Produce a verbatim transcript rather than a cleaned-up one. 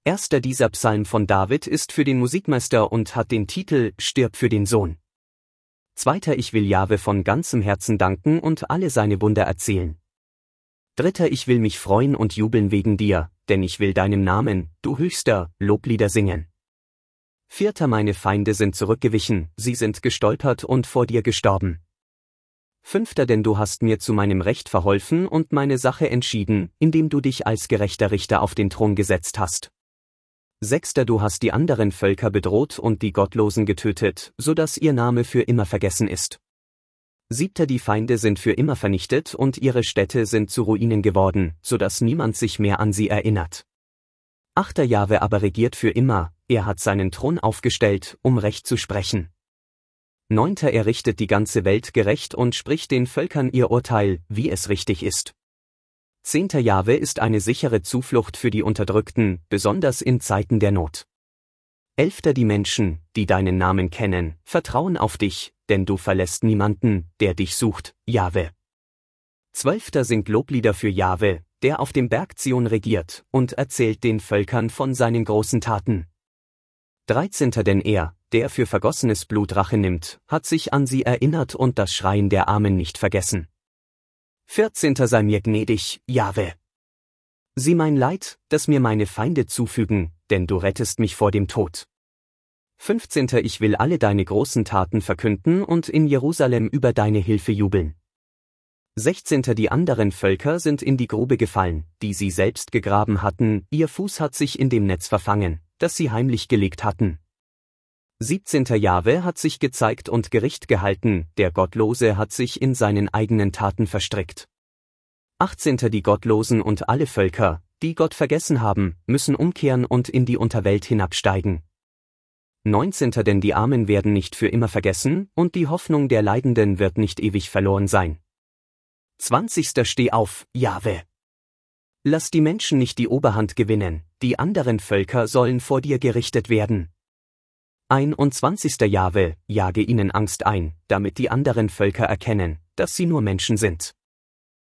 Erster dieser Psalm von David ist für den Musikmeister und hat den Titel »Stirb für den Sohn«. Zweiter Ich will Jahwe von ganzem Herzen danken und alle seine Wunder erzählen. Dritter Ich will mich freuen und jubeln wegen dir, denn ich will deinem Namen, du Höchster, Loblieder singen. Vierter Meine Feinde sind zurückgewichen, sie sind gestolpert und vor dir gestorben. Fünfter Denn du hast mir zu meinem Recht verholfen und meine Sache entschieden, indem du dich als gerechter Richter auf den Thron gesetzt hast. Sechster Du hast die anderen Völker bedroht und die Gottlosen getötet, so dass ihr Name für immer vergessen ist. Siebter Die Feinde sind für immer vernichtet und ihre Städte sind zu Ruinen geworden, so dass niemand sich mehr an sie erinnert. Achter Jahwe aber regiert für immer, er hat seinen Thron aufgestellt, um Recht zu sprechen. Neunter Er richtet die ganze Welt gerecht und spricht den Völkern ihr Urteil, wie es richtig ist. Zehnter Jahwe ist eine sichere Zuflucht für die Unterdrückten, besonders in Zeiten der Not. Elfter Die Menschen, die deinen Namen kennen, vertrauen auf dich, denn du verlässt niemanden, der dich sucht, Jahwe. Zwölfter Singt Loblieder für Jahwe, der auf dem Berg Zion regiert, und erzählt den Völkern von seinen großen Taten. Dreizehnter Denn er, der für vergossenes Blut Rache nimmt, hat sich an sie erinnert und das Schreien der Armen nicht vergessen. Vierzehnter Sei mir gnädig, Jahwe. Sieh mein Leid, das mir meine Feinde zufügen, denn du rettest mich vor dem Tod. Fünfzehnter Ich will alle deine großen Taten verkünden und in Jerusalem über deine Hilfe jubeln. Sechzehnter Die anderen Völker sind in die Grube gefallen, die sie selbst gegraben hatten, ihr Fuß hat sich in dem Netz verfangen, das sie heimlich gelegt hatten. Siebzehnter Jahwe hat sich gezeigt und Gericht gehalten, der Gottlose hat sich in seinen eigenen Taten verstrickt. Achtzehnter Die Gottlosen und alle Völker, die Gott vergessen haben, müssen umkehren und in die Unterwelt hinabsteigen. Neunzehnter Denn die Armen werden nicht für immer vergessen, und die Hoffnung der Leidenden wird nicht ewig verloren sein. Zwanzigster Steh auf, Jahwe. Lass die Menschen nicht die Oberhand gewinnen, die anderen Völker sollen vor dir gerichtet werden. Einundzwanzigster Jahwe, jage ihnen Angst ein, damit die anderen Völker erkennen, dass sie nur Menschen sind.